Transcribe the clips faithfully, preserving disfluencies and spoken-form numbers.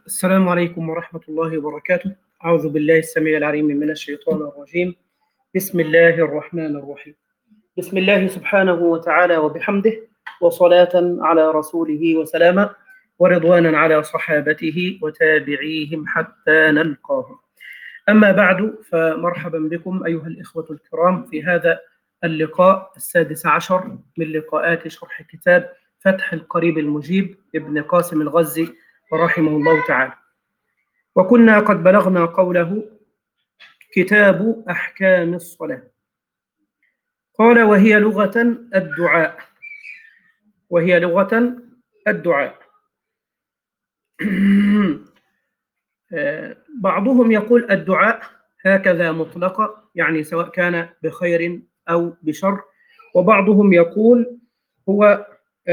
السلام عليكم ورحمة الله وبركاته. أعوذ بالله السميع العليم من الشيطان الرجيم. بسم الله الرحمن الرحيم. بسم الله سبحانه وتعالى وبحمده، وصلاة على رسوله وسلاما، ورضوانا على صحابته وتابعيهم حتى نلقاه. أما بعد، فمرحبا بكم أيها الإخوة الكرام في هذا اللقاء السادس عشر من لقاءات شرح كتاب فتح القريب المجيب ابن قاسم الغزي رحمه الله تعالى. وكنا قد بلغنا قوله: كتاب أحكام الصلاة. قال: وهي لغة الدعاء. وهي لغة الدعاء. بعضهم يقول الدعاء هكذا مطلقة، يعني سواء كان بخير أو بشر، وبعضهم يقول هو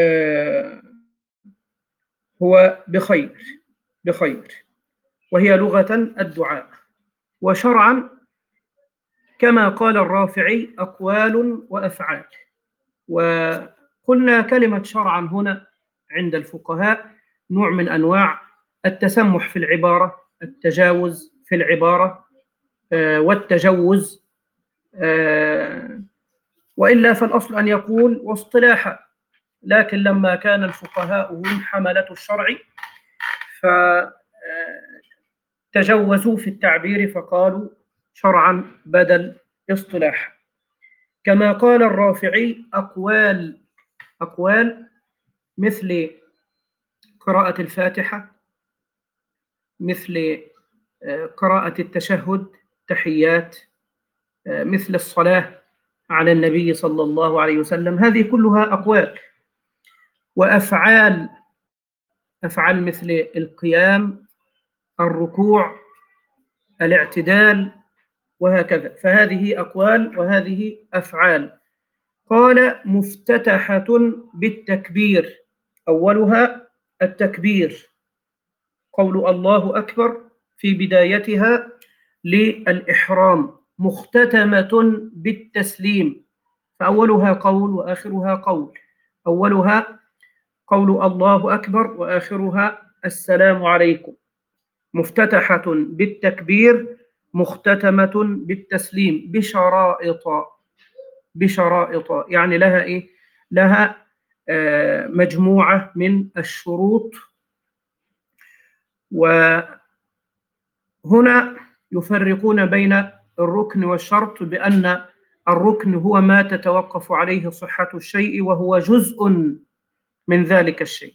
هو بخير بخير وهي لغة الدعاء. وشرعا كما قال الرافعي أقوال وأفعال. وقلنا كلمة شرعا هنا عند الفقهاء نوع من أنواع التسمح في العبارة، التجاوز في العبارة والتجوز، وإلا فالأصل أن يقول واصطلاحا، لكن لما كان الفقهاء هم حملة الشرع فتجوزوا في التعبير فقالوا شرعا بدل اصطلاح. كما قال الرافعي أقوال أقوال مثل قراءة الفاتحة، مثل قراءة التشهد تحيات، مثل الصلاة على النبي صلى الله عليه وسلم، هذه كلها أقوال. وأفعال أفعال مثل القيام، الركوع، الاعتدال، وهكذا، فهذه أقوال وهذه أفعال. قال: مفتتحة بالتكبير، أولها التكبير، قول الله أكبر في بدايتها للإحرام، مختتمة بالتسليم، فأولها قول وآخرها قول، أولها قول الله أكبر وآخرها السلام عليكم، مفتتحة بالتكبير مختتمة بالتسليم بشرائط بشرائط يعني لها إيه؟ لها آه مجموعة من الشروط. وهنا يفرقون بين الركن والشرط بأن الركن هو ما تتوقف عليه صحة الشيء، وهو جزء من ذلك الشيء.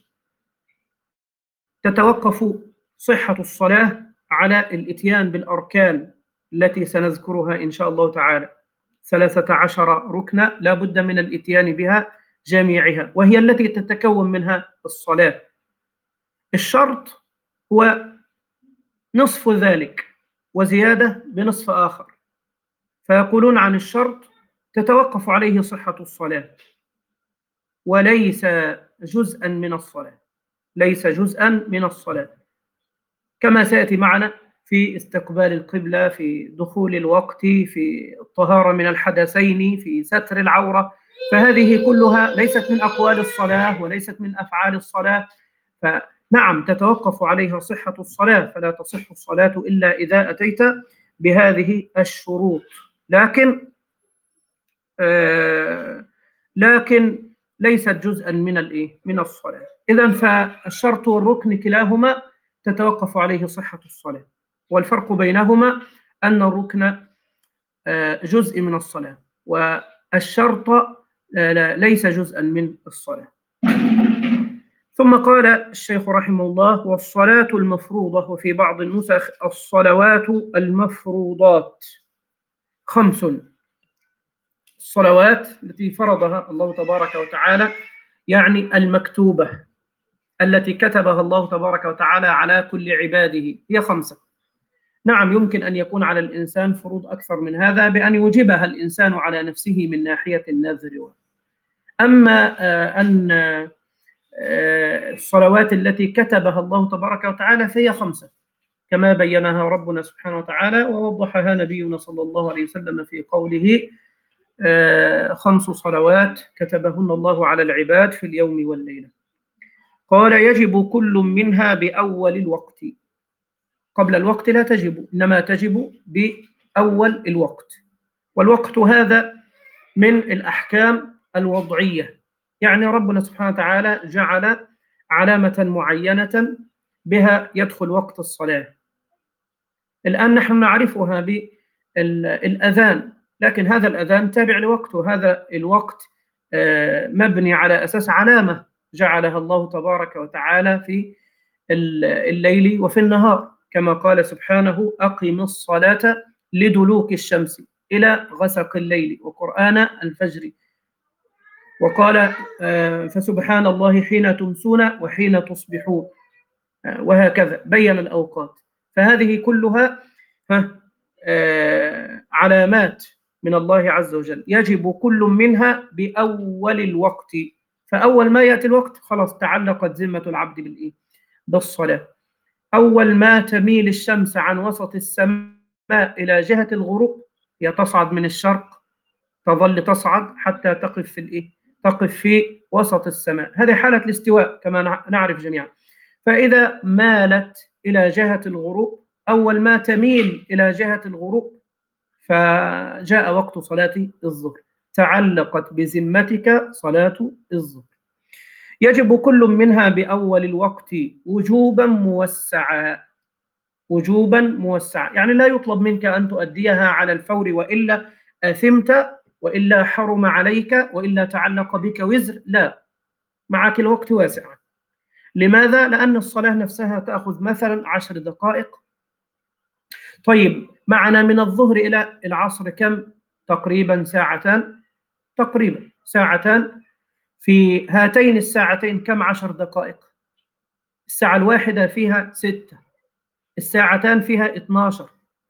تتوقف صحة الصلاة على الإتيان بالأركان التي سنذكرها إن شاء الله تعالى، ثلاثة عشر ركنا لا بد من الإتيان بها جميعها، وهي التي تتكون منها الصلاة. الشرط هو نصف ذلك وزيادة بنصف آخر، فيقولون عن الشرط تتوقف عليه صحة الصلاة وليس جزءا من الصلاة، ليس جزءا من الصلاة، كما سيأتي معنا في استقبال القبلة، في دخول الوقت، في الطهارة من الحدثين، في ستر العورة، فهذه كلها ليست من أقوال الصلاة وليست من أفعال الصلاة، فنعم تتوقف عليها صحة الصلاة، فلا تصح الصلاة إلا إذا أتيت بهذه الشروط، لكن آه لكن ليست جزءا من الإيه؟ من الصلاة. إذن فالشرط والركن كلاهما تتوقف عليه صحة الصلاة، والفرق بينهما أن الركن جزء من الصلاة والشرط ليس جزءا من الصلاة. ثم قال الشيخ رحمه الله: والصلاة المفروضة، وفي بعض النسخ الصلوات المفروضات، خمس. الصلوات التي فرضها الله تبارك وتعالى، يعني المكتوبة التي كتبها الله تبارك وتعالى على كل عباده، هي خمسة. نعم يمكن أن يكون على الإنسان فروض أكثر من هذا بأن يوجبها الإنسان على نفسه من ناحية النذر. أما أن الصلوات التي كتبها الله تبارك وتعالى فهي خمسة كما بينها ربنا سبحانه وتعالى ووضحها نبينا صلى الله عليه وسلم في قوله: خمس صلوات كتبهن الله على العباد في اليوم والليلة. قال: يجب كل منها بأول الوقت، قبل الوقت لا تجب، إنما تجب بأول الوقت. والوقت هذا من الأحكام الوضعية، يعني ربنا سبحانه وتعالى جعل علامة معينة بها يدخل وقت الصلاة. الآن نحن نعرفها بالأذان، لكن هذا الأذان تابع لوقته، هذا الوقت مبني على أساس علامة جعلها الله تبارك وتعالى في الليل وفي النهار، كما قال سبحانه: أقم الصلاة لدلوك الشمس إلى غسق الليل وقرآن الفجر. وقال: فسبحان الله حين تمسون وحين تصبحون، وهكذا بين الأوقات. فهذه كلها علامات من الله عز وجل، يجب كل منها بأول الوقت. فأول ما يأتي الوقت خلاص تعلقت ذمة العبد بالإيه؟ بالصلاة. أول ما تميل الشمس عن وسط السماء إلى جهة الغروب، هي تصعد من الشرق، تظل تصعد حتى تقف في الإيه؟ تقف في وسط السماء. هذه حالة الاستواء كما نعرف جميعا. فإذا مالت إلى جهة الغروب، أول ما تميل إلى جهة الغروب فجاء وقت صلاة الظهر، تعلقت بذمتك صلاة الظهر. يجب كل منها بأول الوقت وجوبا موسعا، وجوبا موسعا، يعني لا يطلب منك أن تؤديها على الفور وإلا أثمت وإلا حرم عليك وإلا تعلق بك وزر، لا، معك الوقت واسع. لماذا؟ لأن الصلاة نفسها تأخذ مثلا عشر دقائق. طيب، معنا من الظهر إلى العصر كم؟ تقريبا ساعتان، تقريبا ساعتان. في هاتين الساعتين كم عشر دقائق؟ الساعة الواحدة فيها ستة، الساعتان فيها اثناشر،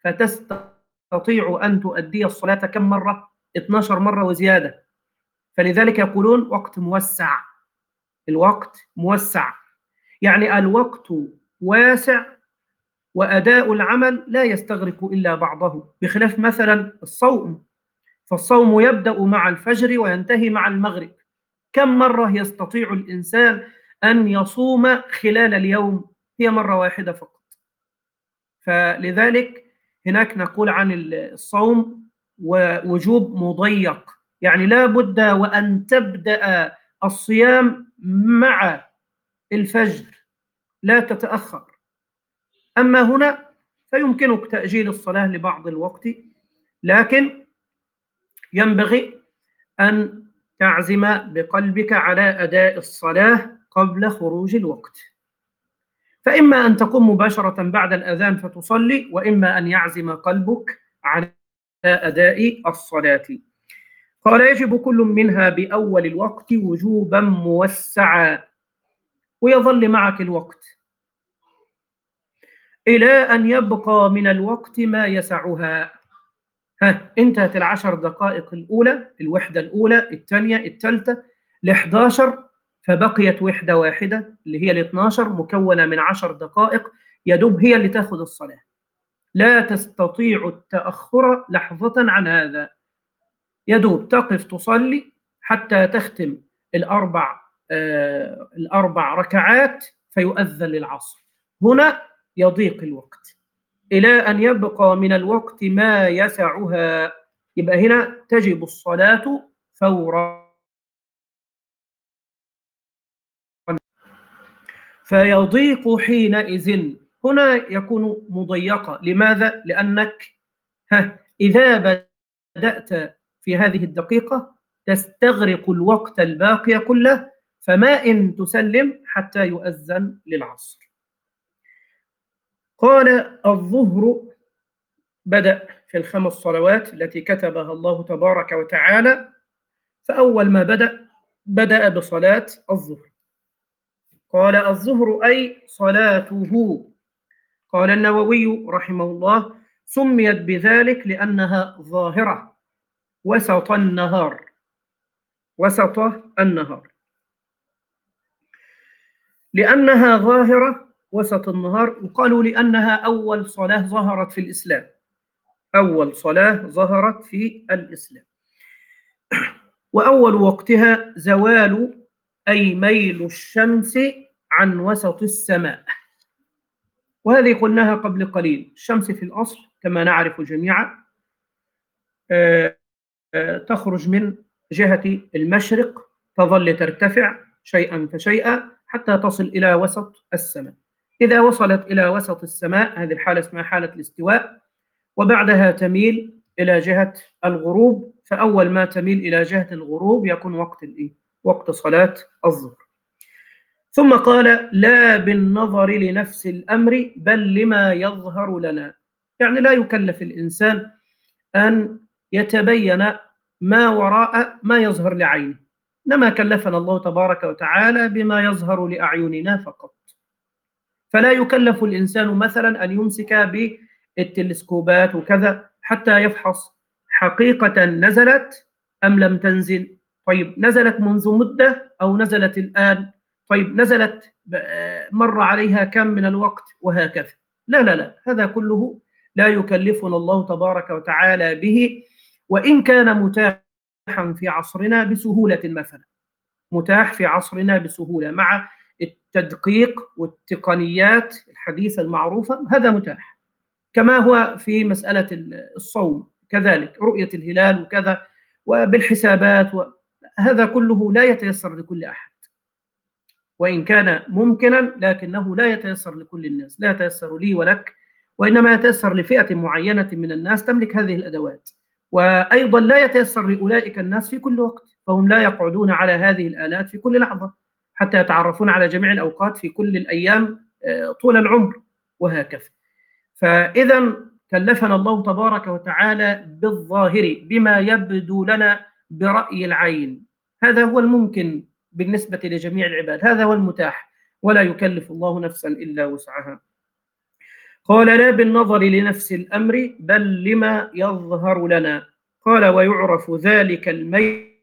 فتستطيع أن تؤدي الصلاة كم مرة؟ اثناشر مرة وزيادة. فلذلك يقولون وقت موسع، الوقت موسع، يعني الوقت واسع وأداء العمل لا يستغرق إلا بعضه، بخلاف مثلا الصوم، فالصوم يبدأ مع الفجر وينتهي مع المغرب. كم مرة يستطيع الإنسان أن يصوم خلال اليوم؟ هي مرة واحدة فقط. فلذلك هناك نقول عن الصوم ووجوب مضيق، يعني لا بد وأن تبدأ الصيام مع الفجر، لا تتأخر. أما هنا فيمكنك تأجيل الصلاة لبعض الوقت، لكن ينبغي أن تعزم بقلبك على أداء الصلاة قبل خروج الوقت. فإما أن تقوم مباشرة بعد الأذان فتصلي، وإما أن يعزم قلبك على أداء الصلاة. قال: يجب كل منها بأول الوقت وجوبا موسعا، ويظل معك الوقت إلى أن يبقى من الوقت ما يسعها. ها، انتهت العشر دقائق الأولى، الوحدة الأولى، الثانية، الثالثة، الإحداشر، فبقيت وحدة واحدة اللي هي الاثناشر، مكونة من عشر دقائق، يدوب هي اللي تأخذ الصلاة. لا تستطيع التأخر لحظة عن هذا، يدوب تقف تصلي حتى تختم الأربع آه الأربع ركعات فيؤذن للعصر. هنا يضيق الوقت إلى أن يبقى من الوقت ما يسعها، يبقى هنا تجب الصلاة فورا. فيضيق حينئذ، هنا يكون مضيقا. لماذا؟ لأنك ها إذا بدأت في هذه الدقيقة تستغرق الوقت الباقي كله، فما إن تسلم حتى يؤذن للعصر. قال: الظهر بدأ في الخمس صلوات التي كتبها الله تبارك وتعالى، فأول ما بدأ بدأ بصلاة الظهر. قال: الظهر أي صلاته. قال النووي رحمه الله: سميت بذلك لأنها ظاهرة وسط النهار، وسط النهار، لأنها ظاهرة وسط النهار. وقالوا لأنها أول صلاة ظهرت في الإسلام، أول صلاة ظهرت في الإسلام. وأول وقتها زوال أي ميل الشمس عن وسط السماء، وهذه قلناها قبل قليل. الشمس في الأصل كما نعرف جميعا تخرج من جهة المشرق، تظل ترتفع شيئا فشيئا حتى تصل إلى وسط السماء. إذا وصلت إلى وسط السماء هذه الحالة اسمها حالة الاستواء، وبعدها تميل إلى جهة الغروب. فأول ما تميل إلى جهة الغروب يكون وقت الإيه؟ وقت صلاة الظهر. ثم قال: لا بالنظر لنفس الأمر بل لما يظهر لنا. يعني لا يكلف الإنسان أن يتبين ما وراء ما يظهر لعينه، إنما كلفنا الله تبارك وتعالى بما يظهر لأعيننا فقط. فلا يكلف الإنسان مثلا أن يمسك بالتلسكوبات وكذا حتى يفحص حقيقة نزلت أم لم تنزل. طيب نزلت منذ مدة أو نزلت الآن؟ طيب نزلت مر عليها كم من الوقت؟ وهكذا. لا لا لا، هذا كله لا يكلفنا الله تبارك وتعالى به، وإن كان متاحا في عصرنا بسهولة. مثلا متاح في عصرنا بسهولة مع التدقيق والتقنيات الحديثة المعروفة، هذا متاح. كما هو في مسألة الصوم كذلك، رؤية الهلال وكذا وبالحسابات، هذا كله لا يتيسر لكل أحد، وإن كان ممكنا لكنه لا يتيسر لكل الناس، لا يتيسر لي ولك، وإنما يتيسر لفئة معينة من الناس تملك هذه الأدوات. وأيضا لا يتيسر لأولئك الناس في كل وقت، فهم لا يقعدون على هذه الآلات في كل لحظة حتى يتعرفون على جميع الأوقات في كل الأيام طول العمر وهكذا. فإذا كلفنا الله تبارك وتعالى بالظاهر بما يبدو لنا برأي العين، هذا هو الممكن بالنسبة لجميع العباد، هذا هو المتاح، ولا يكلف الله نفسا إلا وسعها. قال: لا بالنظر لنفس الأمر بل لما يظهر لنا. قال: ويعرف ذلك الميل،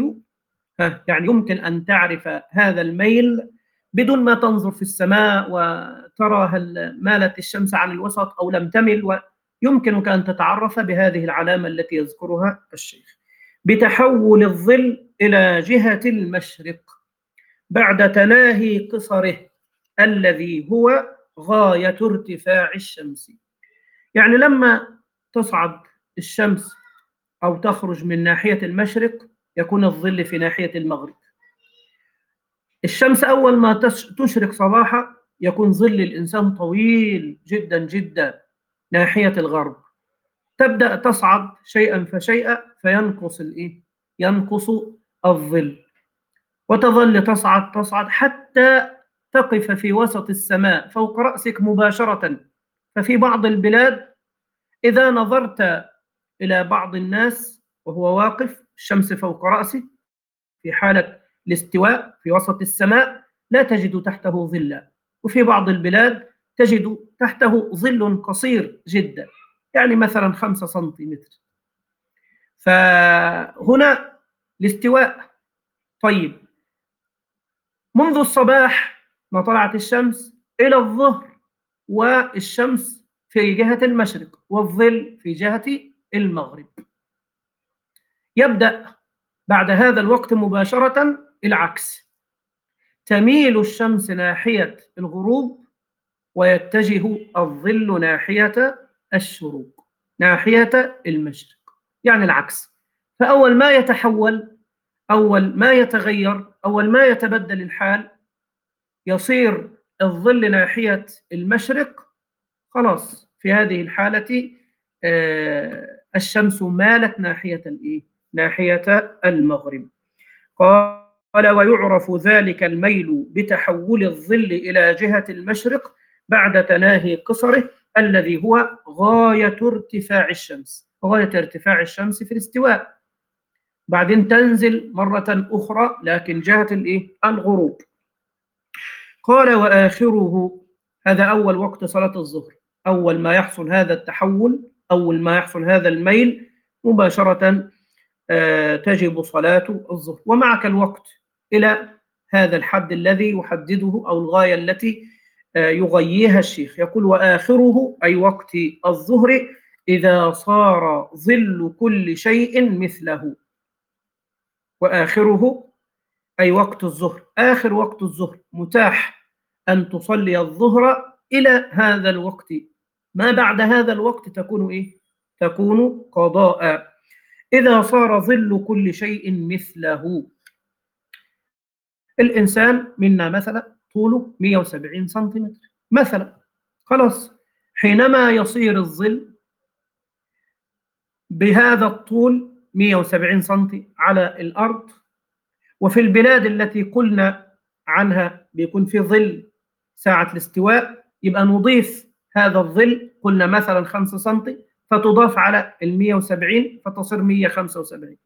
يعني يمكن أن تعرف هذا الميل بدون ما تنظر في السماء وترى هل مالت الشمس عن الوسط أو لم تمل، ويمكنك أن تتعرف بهذه العلامة التي يذكرها الشيخ: بتحول الظل إلى جهة المشرق بعد تناهي قصره الذي هو غاية ارتفاع الشمس. يعني لما تصعد الشمس أو تخرج من ناحية المشرق يكون الظل في ناحية المغرب. الشمس أول ما تشرق صباحا يكون ظل الإنسان طويل جدا جدا ناحية الغرب. تبدأ تصعد شيئا فشيئا فينقص الإيه؟ ينقص الظل، وتظل تصعد تصعد حتى تقف في وسط السماء فوق رأسك مباشرة. ففي بعض البلاد إذا نظرت إلى بعض الناس وهو واقف الشمس فوق رأسه في حالة الاستواء في وسط السماء لا تجد تحته ظلا، وفي بعض البلاد تجد تحته ظل قصير جدا، يعني مثلا خمسة سنتيمتر. فهنا الاستواء. طيب منذ الصباح ما طلعت الشمس إلى الظهر والشمس في جهة المشرق والظل في جهة المغرب. يبدأ بعد هذا الوقت مباشرة العكس، تميل الشمس ناحية الغروب ويتجه الظل ناحية الشروق ناحية المشرق، يعني العكس. فأول ما يتحول، أول ما يتغير، أول ما يتبدل الحال يصير الظل ناحية المشرق، خلاص في هذه الحالة آه الشمس مالت ناحية الإيه؟ ناحية المغرب. قال: ويعرف ذلك الميل بتحول الظل إلى جهة المشرق بعد تناهي قصره الذي هو غاية ارتفاع الشمس. غاية ارتفاع الشمس في الاستواء، بعدين تنزل مرة أخرى لكن جهة الإيه؟ الغروب. قال: وآخره، هذا أول وقت صلاة الظهر، أول ما يحصل هذا التحول، أول ما يحصل هذا الميل مباشرة آه تجب صلاة الظهر. ومعك الوقت إلى هذا الحد الذي يحدده أو الغاية التي آه يغييها الشيخ. يقول: وآخره أي وقت الظهر إذا صار ظل كل شيء مثله. وآخره أي وقت الظهر، آخر وقت الظهر متاح أن تصلي الظهر إلى هذا الوقت، ما بعد هذا الوقت تكون إيه؟ تكون قضاء. إذا صار ظل كل شيء مثله. الإنسان منا مثلا طوله مئة وسبعين سنتيمتر مثلا، خلاص حينما يصير الظل بهذا الطول مئة وسبعين سنتي على الأرض، وفي البلاد التي قلنا عنها بيكون في ظل ساعة الاستواء، يبقى نضيف هذا الظل، قلنا مثلا خمسة سنتي فتضاف على ال مئة وسبعين فتصير مئة وخمسة وسبعين.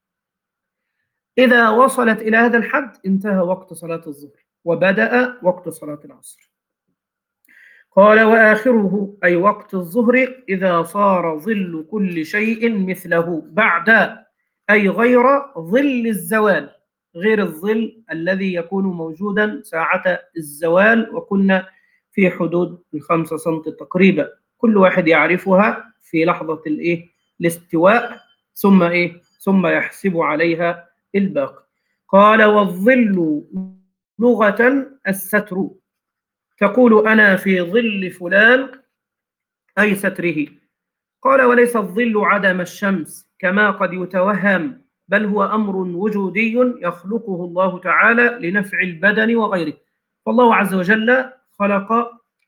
إذا وصلت إلى هذا الحد انتهى وقت صلاة الظهر وبدأ وقت صلاة العصر. قال وآخره أي وقت الظهر إذا صار ظل كل شيء مثله بعد، أي غير ظل الزوال، غير الظل الذي يكون موجودا ساعة الزوال، وكنا في حدود الخمسة سنت تقريبا، كل واحد يعرفها في لحظة الإيه الاستواء، ثم إيه ثم يحسب عليها الباقي. قال والظل لغة الستر، تقول أنا في ظل فلان أي ستره. قال وليس الظل عدم الشمس كما قد يتوهم، بل هو أمر وجودي يخلقه الله تعالى لنفع البدن وغيره. فالله عز وجل خلق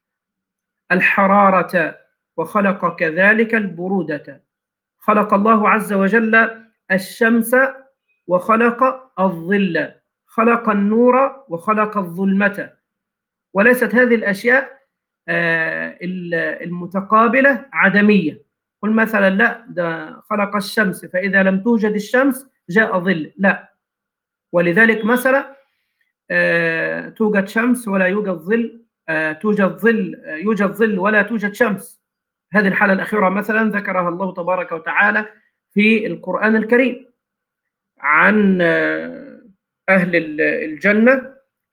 الحرارة وخلق كذلك البرودة، خلق الله عز وجل الشمس وخلق الظل، خلق النور وخلق الظلمة، وليست هذه الأشياء المتقابلة عدمية. قل مثلا لا ده خلق الشمس فإذا لم توجد الشمس جاء ظل، لا. ولذلك مثلا توجد شمس ولا يوجد ظل، توجد ظل يوجد ظل ولا توجد شمس. هذه الحالة الأخيرة مثلا ذكرها الله تبارك وتعالى في القرآن الكريم عن أهل الجنة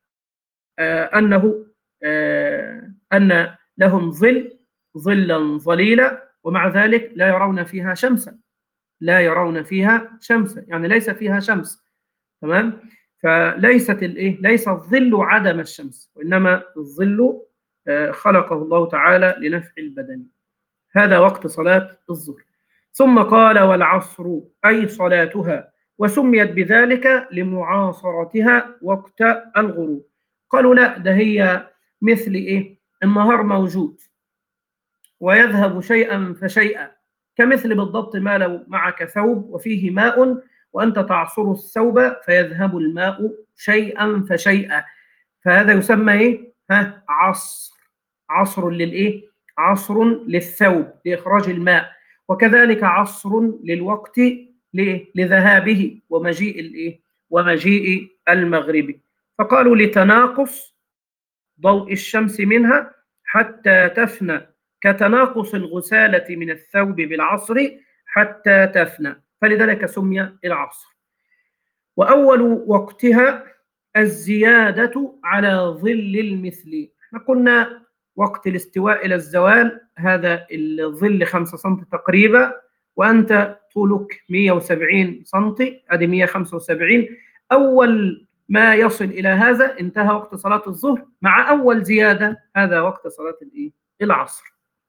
أنه أن لهم ظل ظلا ظليلا ومع ذلك لا يرون فيها شمسا، لا يرون فيها شمسا يعني ليس فيها شمس، تمام. فليست الايه ليس الظل عدم الشمس، وانما الظل خلقه الله تعالى لنفع البدن. هذا وقت صلاة الظهر. ثم قال والعصر أي صلاتها، وسميت بذلك لمعاصرتها وقت الغروب. قالوا لا ده هي مثل إيه النهار موجود ويذهب شيئا فشيئا، كمثل بالضبط ما لو معك ثوب وفيه ماء وأنت تعصر الثوب فيذهب الماء شيئا فشيئا، فهذا يسمى إيه؟ ها عصر، عصر للإيه؟ عصر للثوب لإخراج الماء، وكذلك عصر للوقت لذهابه ومجيء الإيه؟ ومجيء المغرب. فقالوا لتناقص ضوء الشمس منها حتى تفنى، كتناقص الغسالة من الثوب بالعصر حتى تفنى، فلذلك سمي العصر. وأول وقتها الزيادة على ظل المثل. قلنا وقت الاستواء إلى الزوال هذا الظل خمسة سنتي تقريبا، وأنت طولك مئة وسبعين سنتي، هذه مئة وخمسة وسبعين. أول ما يصل إلى هذا انتهى وقت صلاة الظهر، مع أول زيادة هذا وقت صلاة العصر.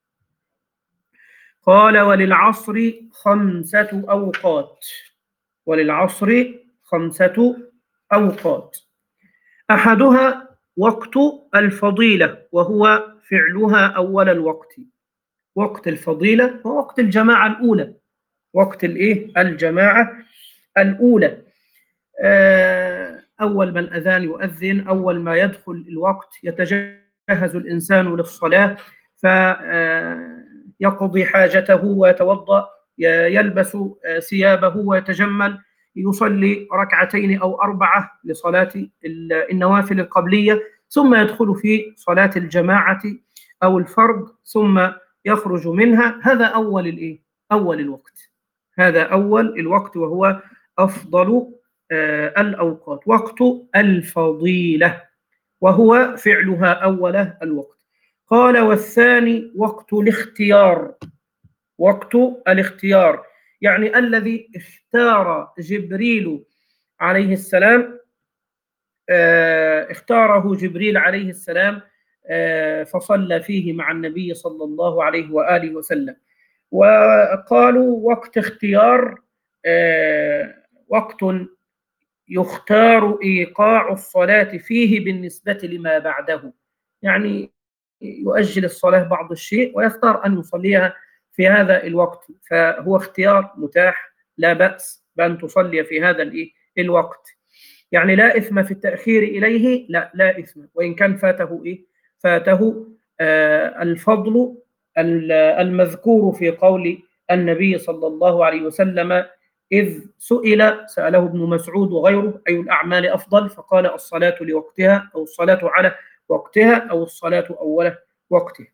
قال وللعصر خمسة أوقات، وللعصر خمسة أوقات. أحدها وقت الفضيلة وهو فعلها أول الوقت. وقت الفضيلة هو وقت الجماعة الأولى، وقت الإيه؟ الجماعة الأولى. أول ما الأذان يؤذن، أول ما يدخل الوقت يتجهز الإنسان للصلاة، فيقضي حاجته ويتوضأ، يلبس ثيابه ويتجمل، يصلي ركعتين أو أربعة لصلاة النوافل القبلية، ثم يدخل في صلاة الجماعة أو الفرض، ثم يخرج منها. هذا أول الإيه؟ أول الوقت، هذا أول الوقت وهو أفضل آه الأوقات، وقت الفضيلة وهو فعلها أول الوقت. قال والثاني وقت الاختيار. وقت الاختيار يعني الذي اختار جبريل عليه السلام، آه اختاره جبريل عليه السلام فصلى فيه مع النبي صلى الله عليه وآله وسلم. وقالوا وقت اختيار وقت يختار إيقاع الصلاة فيه بالنسبة لما بعده، يعني يؤجل الصلاة بعض الشيء ويختار أن يصليها في هذا الوقت، فهو اختيار متاح لا بأس بأن تصلي في هذا الوقت، يعني لا إثم في التأخير إليه، لا لا إثم، وإن كان فاته إيه؟ فاته آه الفضل المذكور في قول النبي صلى الله عليه وسلم إذ سئل سأله ابن مسعود وغيره أي الأعمال أفضل، فقال الصلاة لوقتها أو الصلاة على وقتها أو الصلاة أول وقته.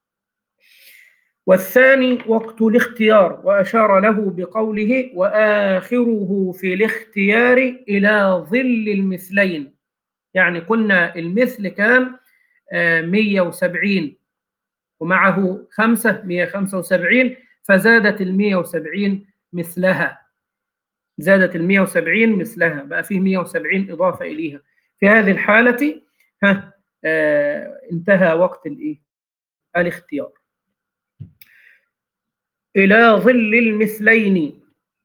والثاني وقت الاختيار، وأشار له بقوله وآخره في الاختيار إلى ظل المثلين، يعني قلنا المثل كان مئة وسبعين ومعه خمسة مئة وخمسة وسبعين، فزادت المئة وسبعين مثلها، زادت المئة وسبعين مثلها، بقى فيه مئة وسبعين إضافة إليها. في هذه الحالة ها آه انتهى وقت الإيه؟ الاختيار. إلى ظل المثلين،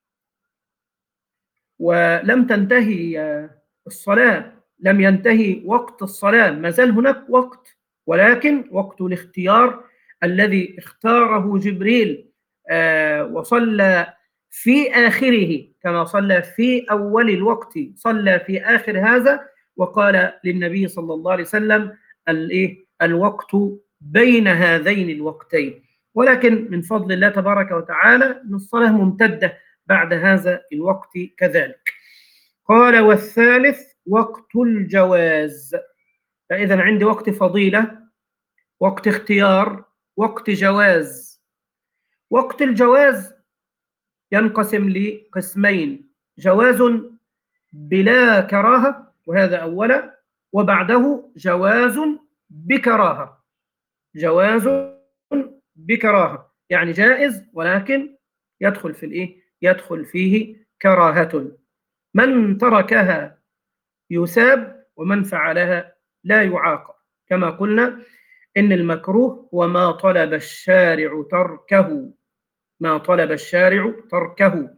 ولم تنتهي الصلاة، لم ينتهي وقت الصلاة، ما زال هناك وقت، ولكن وقت الاختيار الذي اختاره جبريل آه وصلى في آخره كما صلى في أول الوقت، صلى في آخر هذا، وقال للنبي صلى الله عليه وسلم الإيه؟ الوقت بين هذين الوقتين، ولكن من فضل الله تبارك وتعالى أن الصلاة ممتدة بعد هذا الوقت كذلك. قال والثالث وقت الجواز، فإذا عندي وقت فضيلة، وقت اختيار، وقت جواز. وقت الجواز ينقسم لقسمين، جواز بلا كراهة وهذا أولا، وبعده جواز بكراهة، جواز بكراهة يعني جائز ولكن يدخل في الإيه؟ يدخل فيه كراهة، من تركها يثاب ومن فعلها لا يعاقب، كما قلنا إن المكروه هو ما طلب الشارع تركه، ما طلب الشارع تركه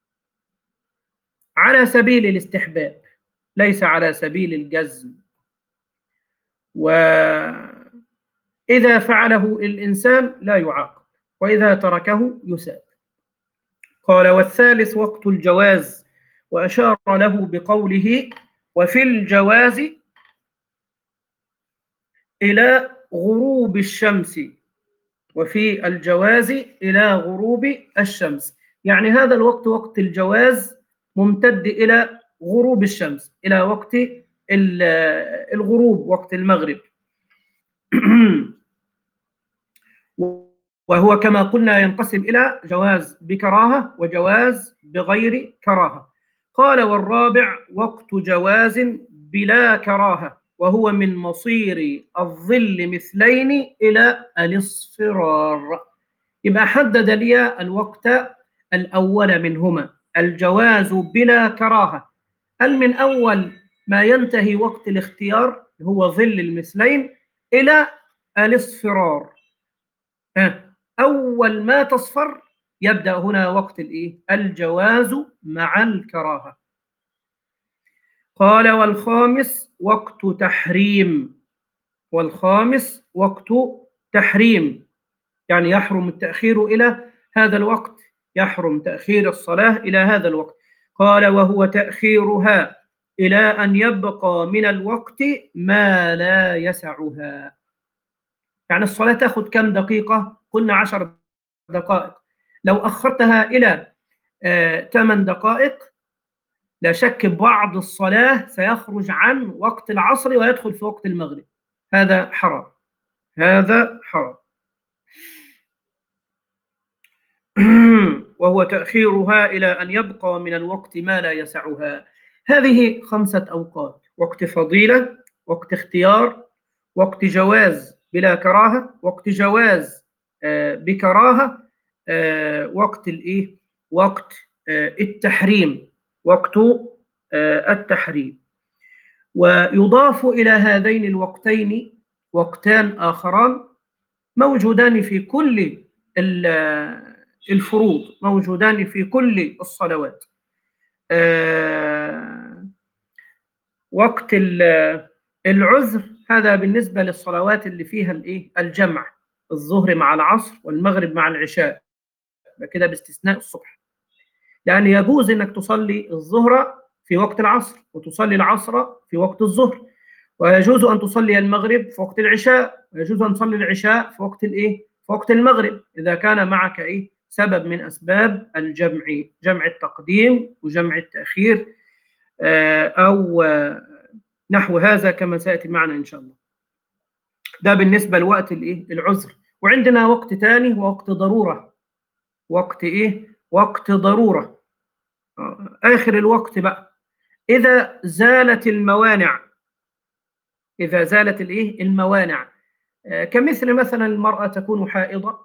على سبيل الاستحباب ليس على سبيل الجزم، وإذا فعله الإنسان لا يعاقب وإذا تركه يثاب. قال والثالث وقت الجواز، وأشار له بقوله وفي الجواز إلى غروب الشمس، وفي الجواز إلى غروب الشمس، يعني هذا الوقت وقت الجواز ممتد إلى غروب الشمس، إلى وقت الغروب وقت المغرب وهو كما قلنا ينقسم إلى جواز بكراهة وجواز بغير كراهة. قال والرابع وقت جواز بلا كراهة، وهو من مصير الظل مثلين إلى الاصفرار. يبقى حدد لي الوقت الأول منهما الجواز بلا كراهة، هل من أول ما ينتهي وقت الاختيار هو ظل المثلين إلى الاصفرار، أول ما تصفر يبدأ هنا وقت الإيه؟ الجواز مع الكراهة. قال والخامس وقت تحريم، والخامس وقت تحريم يعني يحرم التأخير إلى هذا الوقت، يحرم تأخير الصلاة إلى هذا الوقت. قال وهو تأخيرها إلى أن يبقى من الوقت ما لا يسعها، يعني الصلاة تأخذ كم دقيقة؟ قلنا عشر دقائق، لو أخرتها إلى ثمان دقائق لا شك بعض الصلاة سيخرج عن وقت العصر ويدخل في وقت المغرب، هذا حرام، هذا حرام. وهو تأخيرها إلى أن يبقى من الوقت ما لا يسعها. هذه خمسة أوقات: وقت فضيلة، وقت اختيار، وقت جواز بلا كراهة، وقت جواز آه بكراهة، آه وقت الإيه؟ وقت آه التحريم، وقت آه التحريم. ويضاف إلى هذين الوقتين وقتان آخران موجودان في كل الفروض، موجودان في كل الصلوات. وقت العذر هذا بالنسبة للصلوات اللي فيها الايه الجمع، الظهر مع العصر والمغرب مع العشاء، كده باستثناء الصبح، لأن يجوز انك تصلي الظهر في وقت العصر وتصلي العصر في وقت الظهر، ويجوز ان تصلي المغرب في وقت العشاء، ويجوز ان تصلي العشاء في وقت الايه في وقت المغرب، اذا كان معك ايه سبب من اسباب الجمع، جمع التقديم وجمع التاخير او نحو هذا كما سياتي معنا ان شاء الله. ده بالنسبه لوقت الايه العذر. وعندنا وقت ثاني وقت ضروره. وقت ايه وقت ضروره، اخر الوقت بقى، اذا زالت الموانع. اذا زالت الايه الموانع، كمثل مثلا المراه تكون حائضه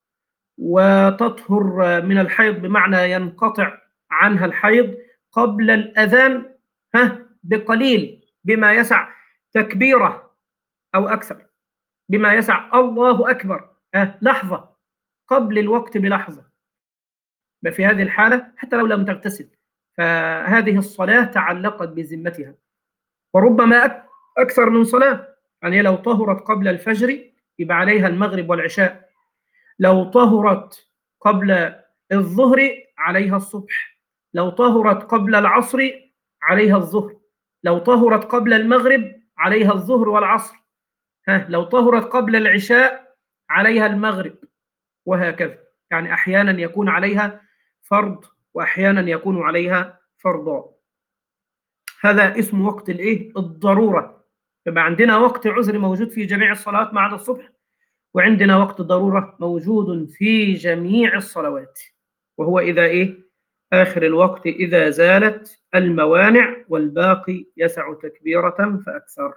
وتطهر من الحيض، بمعنى ينقطع عنها الحيض قبل الاذان ها بقليل، بما يسع تكبيره او اكثر، بما يسع الله اكبر ها لحظه قبل الوقت بلحظه. في هذه الحاله حتى لو لم تغتسل فهذه الصلاه تعلقت بذمتها، وربما اكثر من صلاه. يعني لو طهرت قبل الفجر يبقى عليها المغرب والعشاء، لو طهرت قبل الظهر عليها الصبح، لو طهرت قبل العصر عليها الظهر، لو طهرت قبل المغرب عليها الظهر والعصر، ها لو طهرت قبل العشاء عليها المغرب، وهكذا. يعني أحيانا يكون عليها فرض وأحيانا يكون عليها فرضان. هذا اسم وقت الايه الضرورة. يبقى عندنا وقت عذر موجود في جميع الصلوات ما عدا الصبح، وعندنا وقت ضرورة موجود في جميع الصلوات، وهو إذا إيه آخر الوقت إذا زالت الموانع والباقي يسع تكبيرة فأكثر.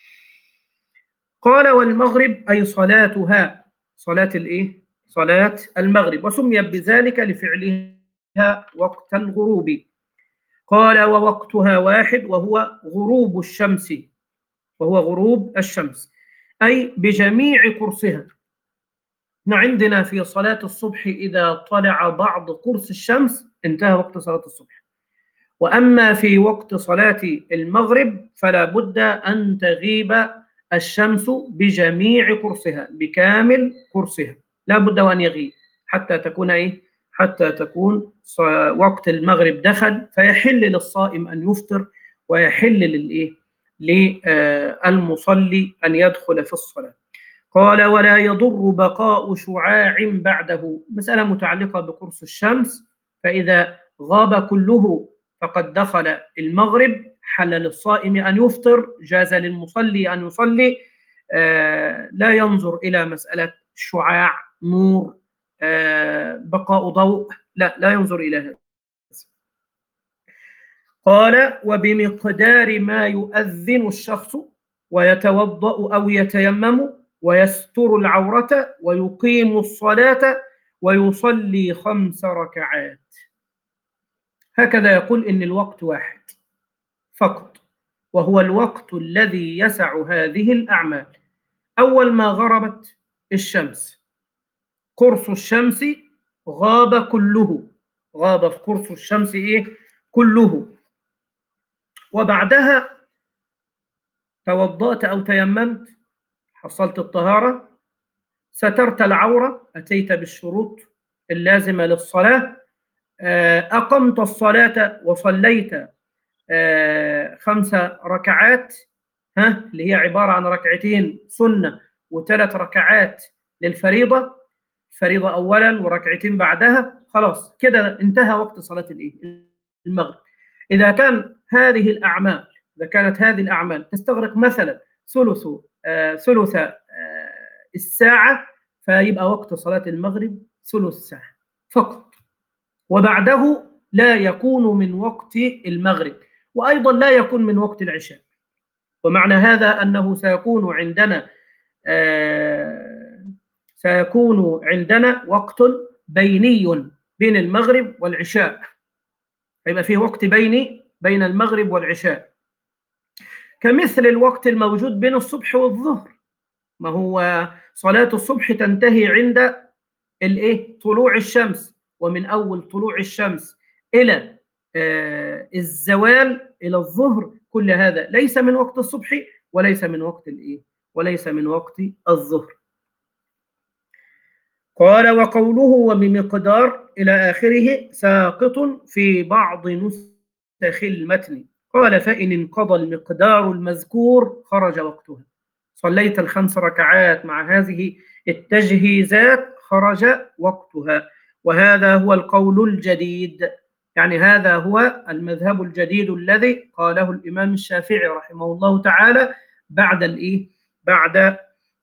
قال والمغرب أي صلاتها، صلاة الإيه صلاة المغرب، وسميت بذلك لفعلها وقت الغروب. قال ووقتها واحد وهو غروب الشمس، وهو غروب الشمس أي بجميع قرصها. عندنا في صلاة الصبح إذا طلع بعض قرص الشمس انتهى وقت صلاة الصبح، وأما في وقت صلاة المغرب فلا بد أن تغيب الشمس بجميع قرصها، بكامل قرصها، لا بد وأن يغيب حتى تكون إيه حتى تكون وقت المغرب دخل، فيحل للصائم أن يفطر، ويحل للإيه للمصلي أن يدخل في الصلاة. قال ولا يضر بقاء شعاع بعده، مسألة متعلقة بقرص الشمس، فإذا غاب كله فقد دخل المغرب، حل للصائم أن يفطر، جاز للمصلي أن يصلي، آه لا ينظر إلى مسألة شعاع نور آه بقاء ضوء، لا لا ينظر إلى هذا. قال وبمقدار ما يؤذن الشخص ويتوضأ أو يتيمم ويستر العورة ويقيم الصلاة ويصلي خمس ركعات. هكذا يقول إن الوقت واحد فقط، وهو الوقت الذي يسع هذه الأعمال. أول ما غربت الشمس، قرص الشمس غاب كله، غاب في قرص الشمس إيه كله، وبعدها توضأت أو تيممت، حصلت الطهارة، سترت العورة، أتيت بالشروط اللازمة للصلاة، أقمت الصلاة وصليت خمس ركعات، ها اللي هي عبارة عن ركعتين سنة وثلاث ركعات للفريضة، فريضة أولا وركعتين بعدها، خلاص كده انتهى وقت صلاة الإيه المغرب. إذا كان هذه الأعمال إذا كانت هذه الأعمال تستغرق مثلا ثلث آه ثلث آه الساعة، فيبقى وقت صلاة المغرب ثلث ساعة فقط، وبعده لا يكون من وقت المغرب، وأيضا لا يكون من وقت العشاء. ومعنى هذا أنه سيكون عندنا آه سيكون عندنا وقت بيني بين المغرب والعشاء، يبقى فيه وقت بيني بين المغرب والعشاء، كمثل الوقت الموجود بين الصبح والظهر. ما هو صلاة الصبح تنتهي عند الايه؟ طلوع الشمس، ومن اول طلوع الشمس الى آه الزوال الى الظهر، كل هذا ليس من وقت الصبح وليس من وقت الايه؟ وليس من وقت الظهر. قال وقوله وبمقدار إلى آخره ساقط في بعض نسخ المتن. قال فإن انقضى المقدار المذكور خرج وقتها. صليت الخمس ركعات مع هذه التجهيزات خرج وقتها، وهذا هو القول الجديد، يعني هذا هو المذهب الجديد الذي قاله الإمام الشافعي رحمه الله تعالى بعد الإيه؟ بعد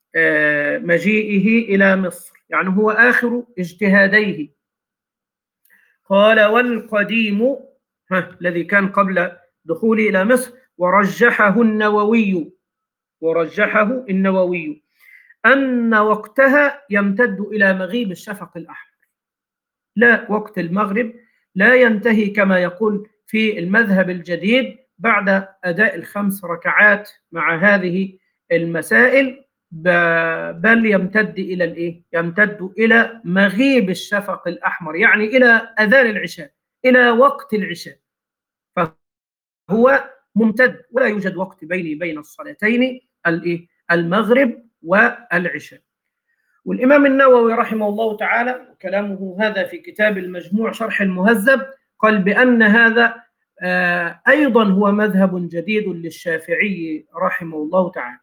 مجيئه إلى مصر، يعني هو آخر اجتهاديه. قال والقديم الذي كان قبل دخوله إلى مصر ورجحه النووي ورجحه النووي أن وقتها يمتد إلى مغيب الشفق الأحمر. لا، وقت المغرب لا ينتهي كما يقول في المذهب الجديد بعد أداء الخمس ركعات مع هذه المسائل، بل يمتد إلى الإيه؟ يمتد إلى مغيب الشفق الأحمر، يعني إلى أذان العشاء، إلى وقت العشاء، فهو ممتد ولا يوجد وقت بيني بين الصلاتين الإيه؟ المغرب والعشاء. والإمام النووي رحمه الله تعالى كلامه هذا في كتاب المجموع شرح المهذب قال بأن هذا أيضا هو مذهب جديد للشافعي رحمه الله تعالى.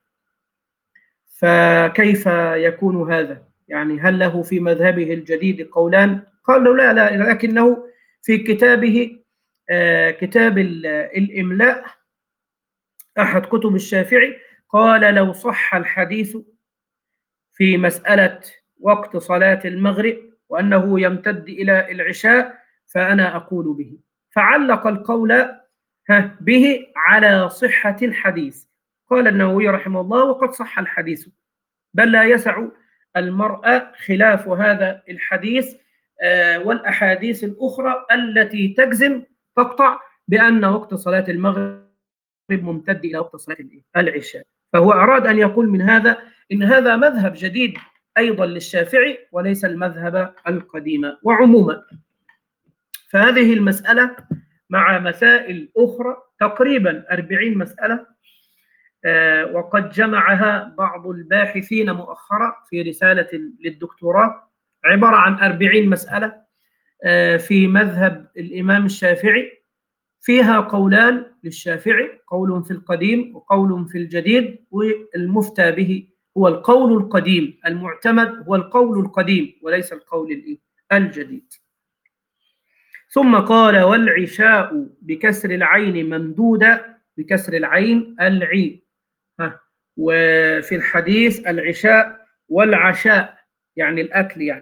فكيف يكون هذا؟ يعني هل له في مذهبه الجديد قولان؟ قالوا لا لا، لكنه في كتابه كتاب الإملاء أحد كتب الشافعي قال لو صح الحديث في مسألة وقت صلاة المغرب وأنه يمتد إلى العشاء فأنا أقول به، فعلق القول به على صحة الحديث. قال النووي رحمه الله وقد صح الحديث، بل لا يسع المرء خلاف هذا الحديث والأحاديث الأخرى التي تجزم تقطع بأن وقت صلاة المغرب ممتد إلى وقت صلاة العشاء. فهو أراد أن يقول من هذا إن هذا مذهب جديد أيضا للشافعي وليس المذهب القديم. وعموما فهذه المسألة مع مسائل أخرى تقريبا أربعين مسألة، وقد جمعها بعض الباحثين مؤخرا في رسالة للدكتوراه، عبارة عن أربعين مسألة في مذهب الإمام الشافعي، فيها قولان للشافعي، قول في القديم وقول في الجديد، والمفتى به هو القول القديم، المعتمد هو القول القديم وليس القول الجديد. ثم قال والعشاء بكسر العين ممدودة، بكسر العين العين، وفي الحديث العشاء والعشاء يعني الأكل، يعني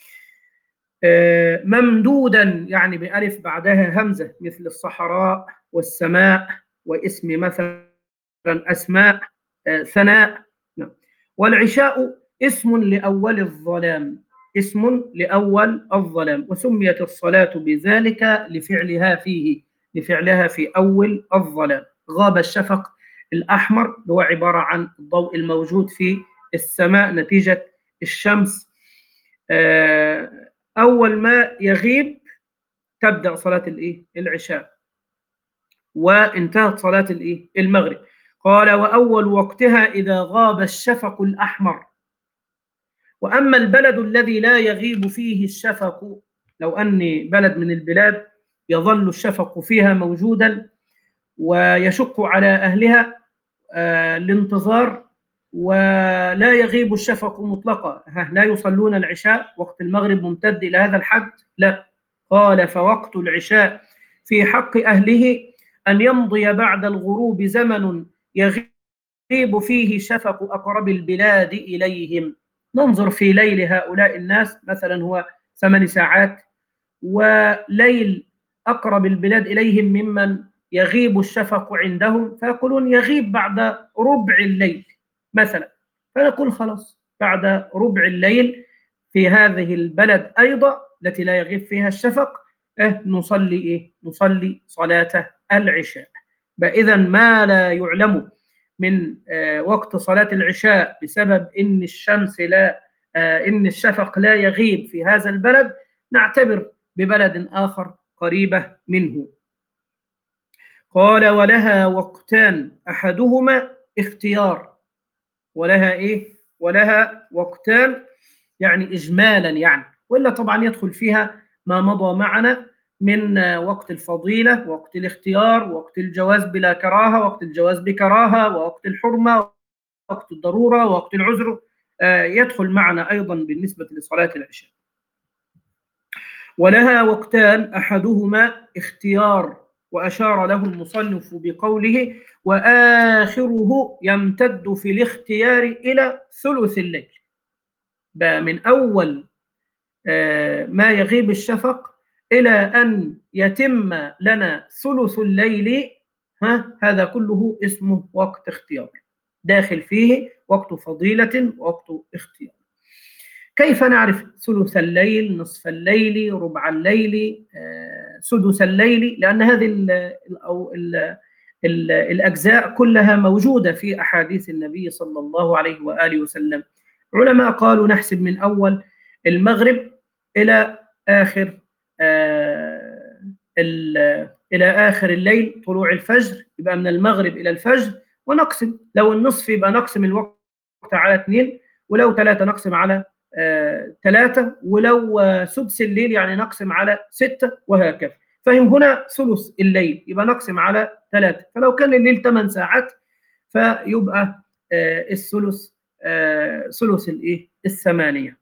ممدودا يعني بألف بعدها همزة مثل الصحراء والسماء واسم مثلا أسماء ثناء. والعشاء اسم لأول الظلام، اسم لأول الظلام، وسميت الصلاة بذلك لفعلها فيه، لفعلها في أول الظلام. غاب الشفق الأحمر هو عبارة عن الضوء الموجود في السماء نتيجة الشمس، أول ما يغيب تبدأ صلاة الإيه؟ العشاء، وانتهت صلاة الإيه؟ المغرب. قال وأول وقتها إذا غاب الشفق الأحمر. وأما البلد الذي لا يغيب فيه الشفق، لو أن بلد من البلاد يظل الشفق فيها موجودا ويشق على أهلها آه الانتظار ولا يغيب الشفق مطلقا، لا يصلون العشاء وقت المغرب ممتد إلى هذا الحد، لا. قال فوقت العشاء في حق أهله أن يمضي بعد الغروب زمن يغيب فيه شفق أقرب البلاد إليهم. ننظر في ليل هؤلاء الناس مثلا هو ثمان ساعات، وليل أقرب البلاد إليهم ممن يغيب الشفق عندهم، فيقولون يغيب بعد ربع الليل مثلا، فنقول خلاص بعد ربع الليل في هذه البلد أيضا التي لا يغيب فيها الشفق إيه نصلي إيه؟ نصلي صلاة العشاء. إذن ما لا يعلم من وقت صلاة العشاء بسبب إن الشمس لا إن الشفق لا يغيب في هذا البلد، نعتبر ببلد آخر قريبة منه. قال ولها وقتان أحدهما اختيار. ولها إيه؟ ولها وقتان يعني إجمالا يعني، وإلا طبعا يدخل فيها ما مضى معنا من وقت الفضيلة، وقت الاختيار، وقت الجواز بلا كراهة، وقت الجواز بكراهة، ووقت الحرمة، وقت الضرورة، ووقت العذر، يدخل معنا أيضا بالنسبة لصلاة العشاء. ولها وقتان أحدهما اختيار، وأشار له المصنف بقوله وآخره يمتد في الاختيار إلى ثلث الليل، من أول ما يغيب الشفق إلى أن يتم لنا ثلث الليل، ها هذا كله اسمه وقت اختيار، داخل فيه وقت فضيلة ووقت اختيار. كيف نعرف ثلث الليل، نصف الليل، ربع الليل، سدس الليل؟ لأن هذه ال أو ال ال الأجزاء كلها موجودة في أحاديث النبي صلى الله عليه وآله وسلم. علماء قالوا نحسب من أول المغرب إلى آخر آه إلى آخر الليل طلوع الفجر، يبقى من المغرب إلى الفجر، ونقسم. لو النصف يبقى نقسم الوقت على اثنين، ولو ثلاثة نقسم على آه ثلاثة، ولو آه سدس الليل يعني نقسم على ستة، وهكذا. فهم هنا ثلث الليل يبقى نقسم على ثلاثة، فلو كان الليل ثمان ساعات فيبقى آه الثلث آه ثلث الايه الثمانية.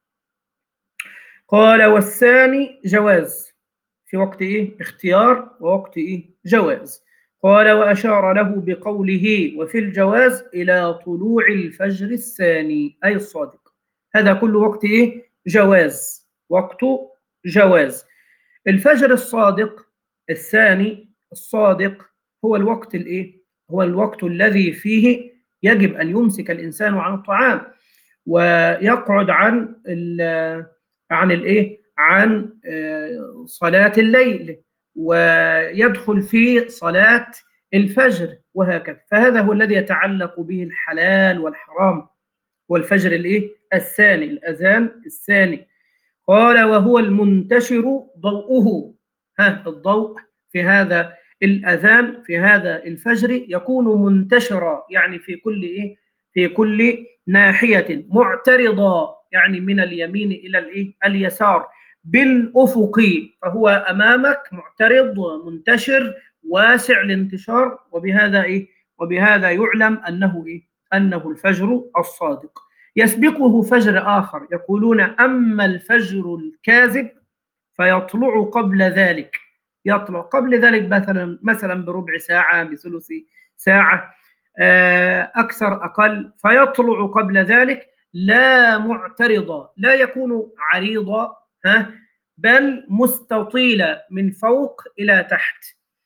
قال والثاني جواز، في وقت ايه اختيار ووقت ايه جواز. قال وأشار له بقوله وفي الجواز إلى طلوع الفجر الثاني أي الصادق. هذا كل وقت ايه جواز، وقت جواز. الفجر الصادق الثاني الصادق هو الوقت الايه هو الوقت الذي فيه يجب أن يمسك الإنسان عن الطعام، ويقعد عن ال عن الايه عن صلاة الليل، ويدخل في صلاة الفجر، وهكذا. فهذا هو الذي يتعلق به الحلال والحرام، والفجر الايه الثاني، الأذان الثاني. قال وهو المنتشر ضوءه، ها الضوء في هذا الأذان في هذا الفجر يكون منتشرا، يعني في كل ايه في كل ناحية، معترضا يعني من اليمين إلى الايه اليسار، بالأفق، فهو أمامك معترض منتشر واسع الانتشار، وبهذا ايه وبهذا يعلم أنه ايه أنه الفجر الصادق. يسبقه فجر آخر يقولون أما الفجر الكاذب فيطلع قبل ذلك، يطلع قبل ذلك مثلا مثلا بربع ساعة، بثلث ساعة، أكثر أقل، فيطلع قبل ذلك لا معترضا، لا يكون عريضا، ها بل مستطيلا من فوق إلى تحت،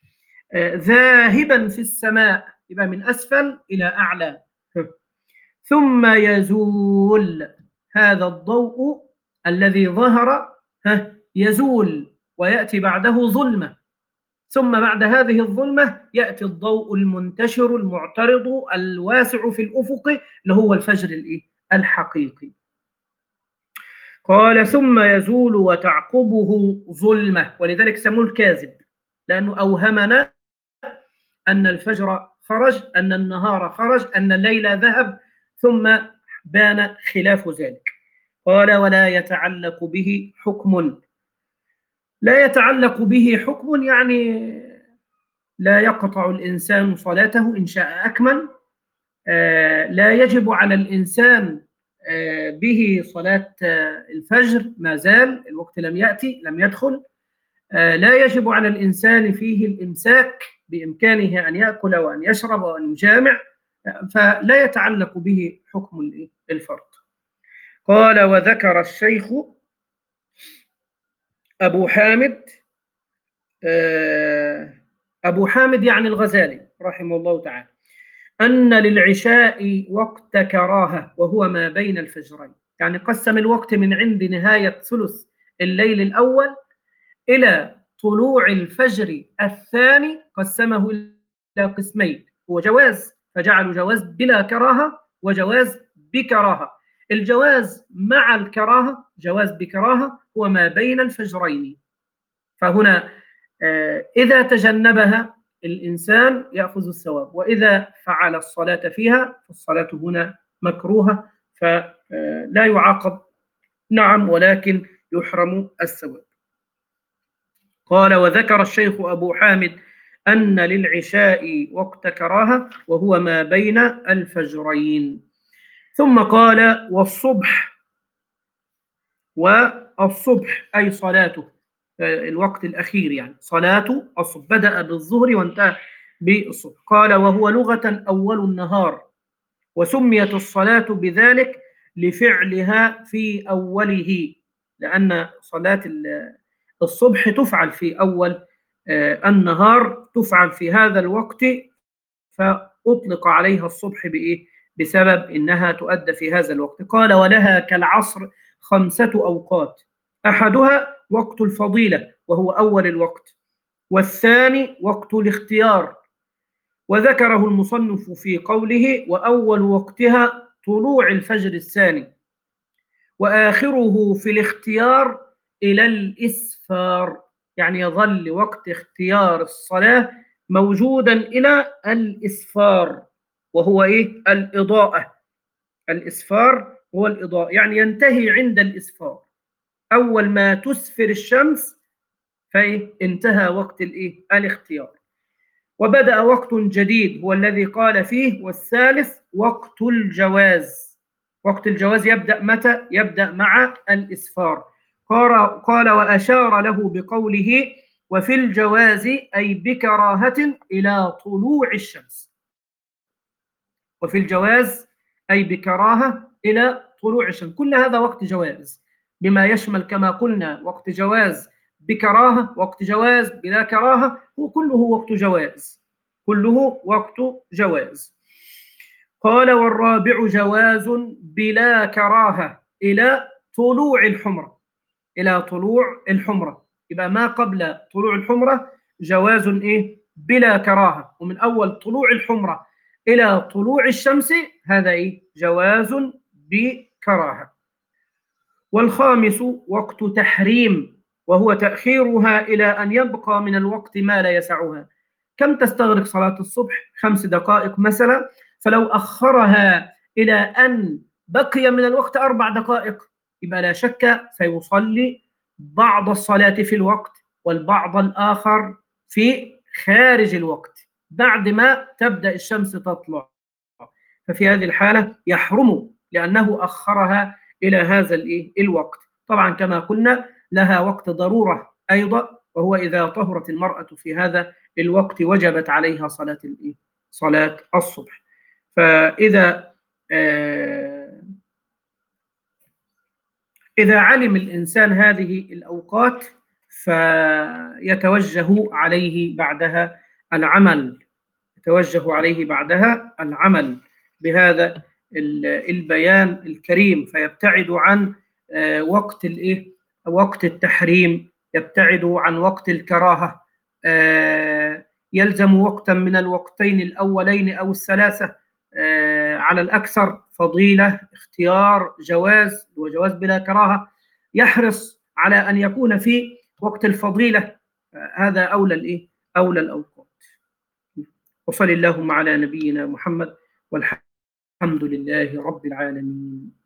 ذاهبا في السماء، يبقى من أسفل إلى أعلى. ثم يزول هذا الضوء الذي ظهر، يزول ويأتي بعده ظلمة، ثم بعد هذه الظلمة يأتي الضوء المنتشر المعترض الواسع في الأفق اللي هو الفجر الحقيقي. قال ثم يزول وتعقبه ظلمة، ولذلك سموه الكاذب، لأنه أوهمنا أن الفجر خرج، أن النهار خرج، أن الليل ذهب، ثم بان خلاف ذلك. قال ولا يتعلق به حكم، لا يتعلق به حكم يعني لا يقطع الإنسان صلاته إن شاء أكمل، آه لا يجب على الإنسان آه به صلاة آه الفجر، ما زال الوقت لم يأتي لم يدخل، آه لا يجب على الإنسان فيه الإمساك، بإمكانه أن يأكل وأن يشرب وأن يجامع، فلا يتعلق به حكم الفرض. قال وذكر الشيخ أبو حامد، أبو حامد يعني الغزالي رحمه الله تعالى، أن للعشاء وقت كراهة وهو ما بين الفجرين، يعني قسم الوقت من عند نهاية ثلث الليل الأول إلى طلوع الفجر الثاني، قسمه إلى قسمين، هو جواز فجعلوا جواز بلا كراهة وجواز بكراهة. الجواز مع الكراهة، جواز بكراهة، هو ما بين الفجرين. فهنا إذا تجنبها الإنسان يأخذ الثواب، وإذا فعل الصلاة فيها فالصلاة هنا مكروهة فلا يعاقب، نعم، ولكن يحرم الثواب. قال: وذكر الشيخ أبو حامد أن للعشاء وقت كراهة وهو ما بين الفجرين. ثم قال: والصبح، والصبح أي صلاته الوقت الأخير، يعني صلاة الصبح، بدأ بالظهر وانتهى بالصبح. قال: وهو لغة أول النهار، وسميت الصلاة بذلك لفعلها في أوله، لأن صلاة الصبح تفعل في أول النهار، تفعل في هذا الوقت، فأطلق عليها الصبح بإيه؟ بسبب إنها تؤدى في هذا الوقت. قال: ولها كالعصر خمسة أوقات، أحدها وقت الفضيلة وهو أول الوقت، والثاني وقت الاختيار، وذكره المصنف في قوله: وأول وقتها طلوع الفجر الثاني، وآخره في الاختيار إلى الإسفار، يعني يظل وقت اختيار الصلاة موجودا إلى الإسفار، وهو إيه؟ الإضاءة. الإسفار هو الإضاءة، يعني ينتهي عند الإسفار، أول ما تسفر الشمس فانتهى وقت الإيه؟ الاختيار. وبدأ وقت جديد هو الذي قال فيه: والثالث وقت الجواز. وقت الجواز يبدأ متى؟ يبدأ مع الإسفار. قال, قال وأشار له بقوله: وفي الجواز أي بكراهة إلى طلوع الشمس. وفي الجواز أي بكراهة إلى طلوع الشمس، كل هذا وقت جواز، بما يشمل كما قلنا وقت جواز بكراهة، وقت جواز بلا كراهة، وكله وقت جواز، كله وقت جواز. قال: والرابع جواز بلا كراهة إلى طلوع الحمرة. إلى طلوع الحمرة، يبقى ما قبل طلوع الحمرة جواز إيه؟ بلا كراهة، ومن أول طلوع الحمرة إلى طلوع الشمس هذا إيه؟ جواز بكراهة. والخامس وقت تحريم، وهو تأخيرها إلى أن يبقى من الوقت ما لا يسعها. كم تستغرق صلاة الصبح؟ خمس دقائق مثلا، فلو أخرها إلى أن بقي من الوقت أربع دقائق يبقى لا شك سيصلي بعض الصلاة في الوقت والبعض الآخر في خارج الوقت بعد ما تبدأ الشمس تطلع، ففي هذه الحالة يحرم لأنه أخرها إلى هذا الوقت. طبعا كما قلنا لها وقت ضرورة أيضا، وهو إذا طهرت المرأة في هذا الوقت وجبت عليها صلاة صلاة الصبح. فإذا آه إذا علم الإنسان هذه الأوقات فيتوجه عليه بعدها العمل يتوجه عليه بعدها العمل بهذا البيان الكريم، فيبتعد عن وقت الايه وقت التحريم، يبتعد عن وقت الكراهه، يلزم وقتا من الوقتين الاولين او الثلاثه على الاكثر، فضيله، اختيار، جواز وجواز بلا كراهه، يحرص على ان يكون في وقت الفضيله، هذا اولى الايه اولى الاوقات. وصلى اللهم على نبينا محمد والحمد لله رب العالمين.